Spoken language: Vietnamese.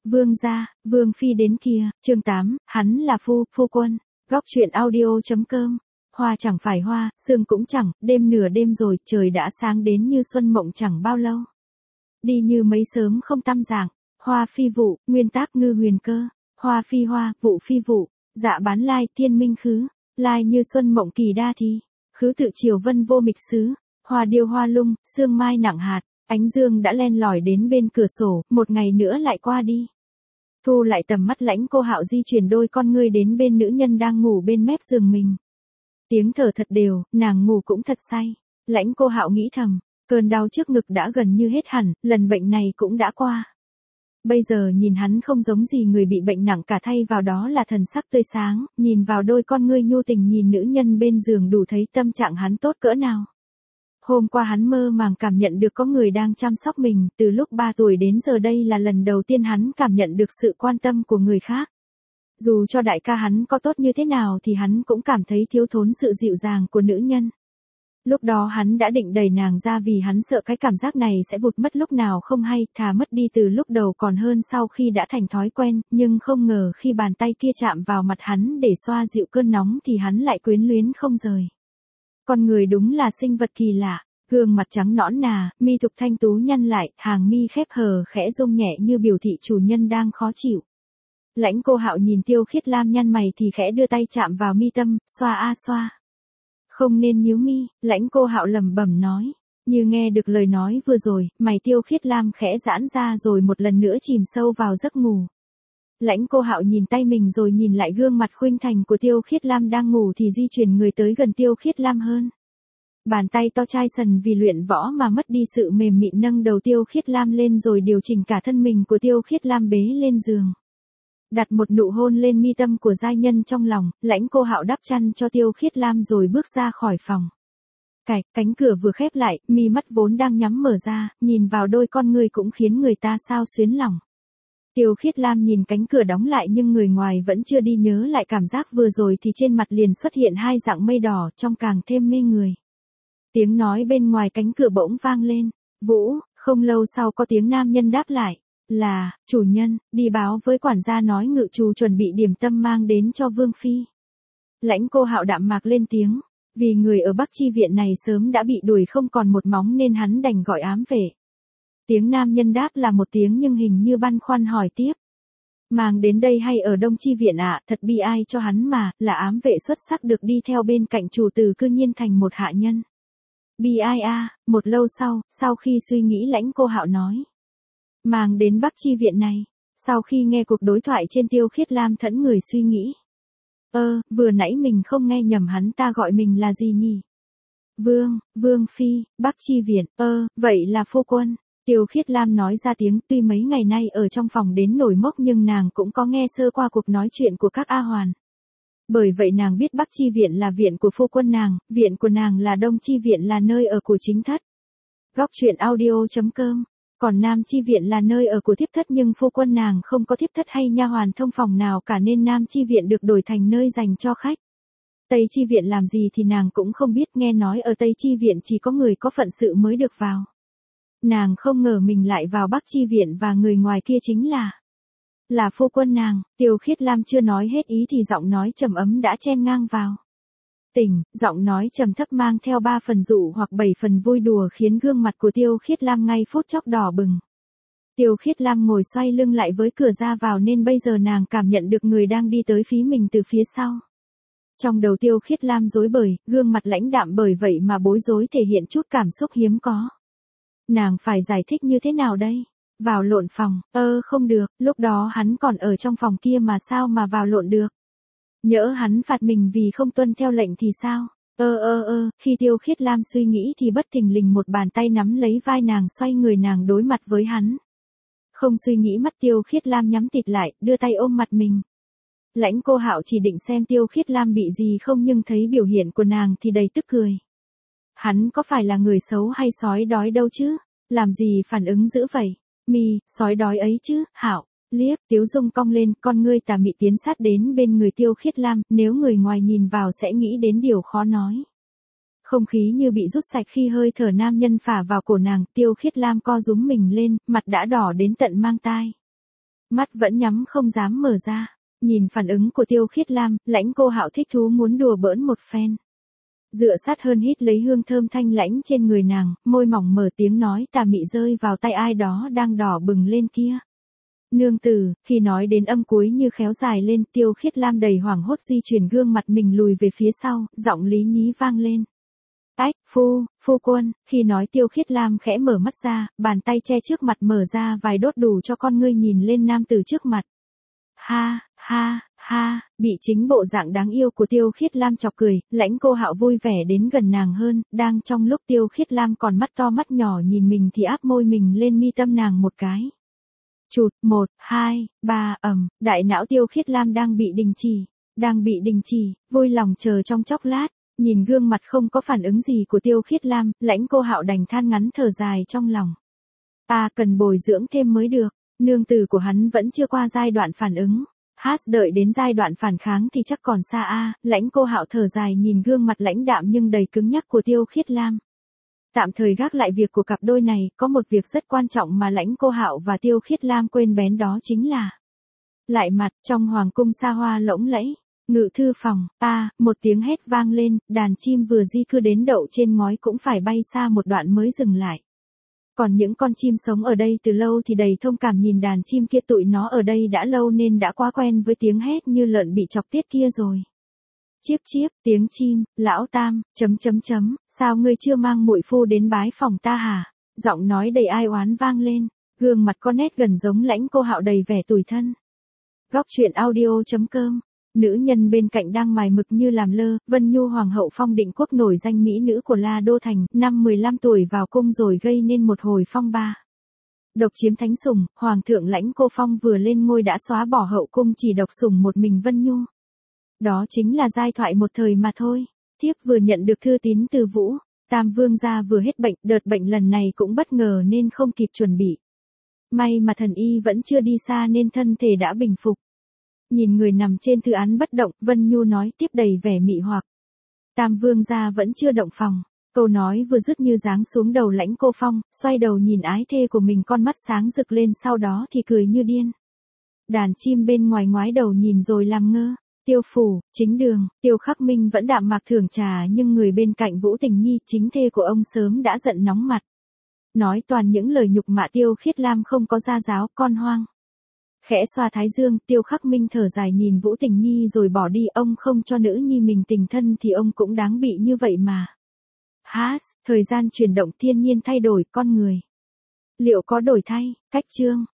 Vương gia, Vương phi đến kìa, chương 8, hắn là phu quân. Góc truyện audio.com. Hoa chẳng phải hoa, sương cũng chẳng, đêm nửa đêm rồi, trời đã sáng đến như xuân mộng chẳng bao lâu. Đi như mấy sớm không tăm dạng, hoa phi vụ, nguyên tác Ngư Huyền Cơ, hoa phi hoa, vụ phi vụ, dạ bán lai, thiên minh khứ, lai như xuân mộng kỳ đa thi, khứ tự triều vân vô mịch xứ, hoa điêu hoa lung, sương mai nặng hạt, ánh dương đã len lỏi đến bên cửa sổ, một ngày nữa lại qua đi. Thu lại tầm mắt Lãnh Cô Hạo di chuyển đôi con ngươi đến bên nữ nhân đang ngủ bên mép giường mình. Tiếng thở thật đều, nàng ngủ cũng thật say. Lãnh Cô Hạo nghĩ thầm, cơn đau trước ngực đã gần như hết hẳn, lần bệnh này cũng đã qua. Bây giờ nhìn hắn không giống gì người bị bệnh nặng cả, thay vào đó là thần sắc tươi sáng, nhìn vào đôi con ngươi nhu tình nhìn nữ nhân bên giường đủ thấy tâm trạng hắn tốt cỡ nào. Hôm qua hắn mơ màng cảm nhận được có người đang chăm sóc mình, từ lúc 3 tuổi đến giờ đây là lần đầu tiên hắn cảm nhận được sự quan tâm của người khác. Dù cho đại ca hắn có tốt như thế nào thì hắn cũng cảm thấy thiếu thốn sự dịu dàng của nữ nhân. Lúc đó hắn đã định đẩy nàng ra vì hắn sợ cái cảm giác này sẽ vụt mất lúc nào không hay, thà mất đi từ lúc đầu còn hơn sau khi đã thành thói quen, nhưng không ngờ khi bàn tay kia chạm vào mặt hắn để xoa dịu cơn nóng thì hắn lại quyến luyến không rời. Con người đúng là sinh vật kỳ lạ, gương mặt trắng nõn nà, mi thục thanh tú nhăn lại, hàng mi khép hờ khẽ rung nhẹ như biểu thị chủ nhân đang khó chịu. Lãnh Cô Hạo nhìn Tiêu Khiết Lam nhăn mày thì khẽ đưa tay chạm vào mi tâm, xoa a xoa. Không nên nhíu mi, Lãnh Cô Hạo lẩm bẩm nói. Như nghe được lời nói vừa rồi, mày Tiêu Khiết Lam khẽ giãn ra rồi một lần nữa chìm sâu vào giấc ngủ. Lãnh Cô Hạo nhìn tay mình rồi nhìn lại gương mặt khuynh thành của Tiêu Khiết Lam đang ngủ thì di chuyển người tới gần Tiêu Khiết Lam hơn. Bàn tay to chai sần vì luyện võ mà mất đi sự mềm mịn nâng đầu Tiêu Khiết Lam lên rồi điều chỉnh cả thân mình của Tiêu Khiết Lam bế lên giường. Đặt một nụ hôn lên mi tâm của giai nhân trong lòng, Lãnh Cô Hạo đắp chăn cho Tiêu Khiết Lam rồi bước ra khỏi phòng. Cánh cửa vừa khép lại, mi mắt vốn đang nhắm mở ra, nhìn vào đôi con ngươi cũng khiến người ta xao xuyến lòng. Tiêu Khiết Lam nhìn cánh cửa đóng lại nhưng người ngoài vẫn chưa đi nhớ lại cảm giác vừa rồi thì trên mặt liền xuất hiện hai dạng mây đỏ trông càng thêm mê người. Tiếng nói bên ngoài cánh cửa bỗng vang lên. Vũ, không lâu sau có tiếng nam nhân đáp lại. Là, chủ nhân, đi báo với quản gia nói ngự trù chuẩn bị điểm tâm mang đến cho Vương Phi. Lãnh Cô Hạo đạm mạc lên tiếng. Vì người ở Bắc Chi Viện này sớm đã bị đuổi không còn một móng nên hắn đành gọi ám vệ. Tiếng nam nhân đáp là một tiếng nhưng hình như băn khoăn hỏi tiếp. Mang đến đây hay ở Đông Chi Viện ạ, thật bi ai cho hắn mà, là ám vệ xuất sắc được đi theo bên cạnh chủ tử cư nhiên thành một hạ nhân. Bi ai a, một lâu sau khi suy nghĩ Lãnh Cô Hạo nói. Mang đến Bắc Chi Viện này, sau khi nghe cuộc đối thoại trên Tiêu Khiết Lam thẫn người suy nghĩ. Vừa nãy mình không nghe nhầm hắn ta gọi mình là gì nhỉ? Vương Phi, Bắc Chi Viện, vậy là phu quân. Tiêu Khiết Lam nói ra tiếng, tuy mấy ngày nay ở trong phòng đến nổi mốc nhưng nàng cũng có nghe sơ qua cuộc nói chuyện của các A Hoàn. Bởi vậy nàng biết Bắc Chi Viện là viện của phu quân nàng, viện của nàng là Đông Chi Viện là nơi ở của chính thất. Góc truyện audio.com. Còn Nam Chi Viện là nơi ở của thiếp thất nhưng phu quân nàng không có thiếp thất hay nha hoàn thông phòng nào cả nên Nam Chi Viện được đổi thành nơi dành cho khách. Tây Chi Viện làm gì thì nàng cũng không biết, nghe nói ở Tây Chi Viện chỉ có người có phận sự mới được vào. Nàng không ngờ mình lại vào Bắc Chi Viện và người ngoài kia chính là phu quân nàng. Tiêu Khiết Lam chưa nói hết ý thì giọng nói trầm ấm đã chen ngang vào. Giọng nói trầm thấp mang theo 3 phần dụ hoặc 7 phần vui đùa khiến gương mặt của Tiêu Khiết Lam ngay phút chốc đỏ bừng. Tiêu Khiết Lam ngồi xoay lưng lại với cửa ra vào nên bây giờ nàng cảm nhận được người đang đi tới phía mình từ phía sau. Trong đầu Tiêu Khiết Lam rối bời, gương mặt lãnh đạm bởi vậy mà bối rối thể hiện chút cảm xúc hiếm có. Nàng phải giải thích như thế nào đây? Vào lộn phòng, không được, lúc đó hắn còn ở trong phòng kia mà sao mà vào lộn được? Nhỡ hắn phạt mình vì không tuân theo lệnh thì sao? Khi Tiêu Khiết Lam suy nghĩ thì bất thình lình một bàn tay nắm lấy vai nàng xoay người nàng đối mặt với hắn. Không suy nghĩ mắt Tiêu Khiết Lam nhắm tịt lại, đưa tay ôm mặt mình. Lãnh Cô Hạo chỉ định xem Tiêu Khiết Lam bị gì không nhưng thấy biểu hiện của nàng thì đầy tức cười. Hắn có phải là người xấu hay sói đói đâu chứ? Làm gì phản ứng dữ vậy? Sói đói ấy chứ, Hạo. Liếc, Tiếu Dung cong lên, con ngươi tà mị tiến sát đến bên người Tiêu Khiết Lam, nếu người ngoài nhìn vào sẽ nghĩ đến điều khó nói. Không khí như bị rút sạch khi hơi thở nam nhân phả vào cổ nàng, Tiêu Khiết Lam co rúm mình lên, mặt đã đỏ đến tận mang tai. mắt vẫn nhắm không dám mở ra. Nhìn phản ứng của Tiêu Khiết Lam, Lãnh Cô Hạo thích thú muốn đùa bỡn một phen. Dựa sát hơn hít lấy hương thơm thanh lãnh trên người nàng, môi mỏng mở tiếng nói tà mị rơi vào tay ai đó đang đỏ bừng lên kia. Nương tử, khi nói đến âm cuối như khéo dài lên, Tiêu Khiết Lam đầy hoảng hốt di chuyển gương mặt mình lùi về phía sau, giọng lý nhí vang lên. Ách, phu quân, khi nói Tiêu Khiết Lam khẽ mở mắt ra, bàn tay che trước mặt mở ra vài đốt đủ cho con ngươi nhìn lên nam tử trước mặt. Ha, bị chính bộ dạng đáng yêu của Tiêu Khiết Lam chọc cười, Lãnh Cô Hạo vui vẻ đến gần nàng hơn, đang trong lúc Tiêu Khiết Lam còn mắt to mắt nhỏ nhìn mình thì áp môi mình lên mi tâm nàng một cái. Chụt, 1, 2, 3, đại não Tiêu Khiết Lam đang bị đình chỉ, vui lòng chờ trong chốc lát, nhìn gương mặt không có phản ứng gì của Tiêu Khiết Lam, Lãnh Cô Hạo đành than ngắn thở dài trong lòng. Cần bồi dưỡng thêm mới được, nương tử của hắn vẫn chưa qua giai đoạn phản ứng. Đợi đến giai đoạn phản kháng thì chắc còn xa. Lãnh Cô Hạo thở dài nhìn gương mặt lãnh đạm nhưng đầy cứng nhắc của Tiêu Khiết Lam. Tạm thời gác lại việc của cặp đôi này, có một việc rất quan trọng mà Lãnh Cô Hạo và Tiêu Khiết Lam quên bén, đó chính là lại mặt trong hoàng cung xa hoa lỗng lẫy. Ngự thư phòng, một tiếng hét vang lên, đàn chim vừa di cư đến đậu trên ngói cũng phải bay xa một đoạn mới dừng lại. Còn những con chim sống ở đây từ lâu thì đầy thông cảm nhìn đàn chim kia, tụi nó ở đây đã lâu nên đã quá quen với tiếng hét như lợn bị chọc tiết kia rồi. Chiếp chiếp, tiếng chim, lão tam, sao ngươi chưa mang muội phu đến bái phòng ta hả? Giọng nói đầy ai oán vang lên, gương mặt con nét gần giống Lãnh Cô Hạo đầy vẻ tủi thân. Góc truyện audio.com. Nữ nhân bên cạnh đang mài mực như làm lơ, Vân Nhu hoàng hậu Phong Định Quốc nổi danh mỹ nữ của La Đô Thành, năm 15 tuổi vào cung rồi gây nên một hồi phong ba. Độc chiếm thánh sủng, hoàng thượng Lãnh Cô Phong vừa lên ngôi đã xóa bỏ hậu cung chỉ độc sủng một mình Vân Nhu. Đó chính là giai thoại một thời mà thôi. Thiếp vừa nhận được thư tín từ Vũ, Tam Vương gia vừa hết bệnh, đợt bệnh lần này cũng bất ngờ nên không kịp chuẩn bị. May mà thần y vẫn chưa đi xa nên thân thể đã bình phục. Nhìn người nằm trên thư án bất động, Vân Nhu nói tiếp đầy vẻ mị hoặc. Tam Vương gia vẫn chưa động phòng. Câu nói vừa dứt như giáng xuống đầu Lãnh Cô Phong, xoay đầu nhìn ái thê của mình, con mắt sáng rực lên, sau đó thì cười như điên. Đàn chim bên ngoài ngoái đầu nhìn rồi làm ngơ. Tiêu phủ, chính đường, Tiêu Khắc Minh vẫn đạm mạc thưởng trà, nhưng người bên cạnh Vũ Tình Nhi, chính thê của ông, sớm đã giận nóng mặt. Nói toàn những lời nhục mạ Tiêu Khiết Lam không có gia giáo, con hoang. Khẽ xoa thái dương, Tiêu Khắc Minh thở dài nhìn Vũ Tình Nhi rồi bỏ đi, ông không cho nữ nhi mình tình thân thì ông cũng đáng bị như vậy mà. Thời gian chuyển động, thiên nhiên thay đổi, con người liệu có đổi thay? Cách chương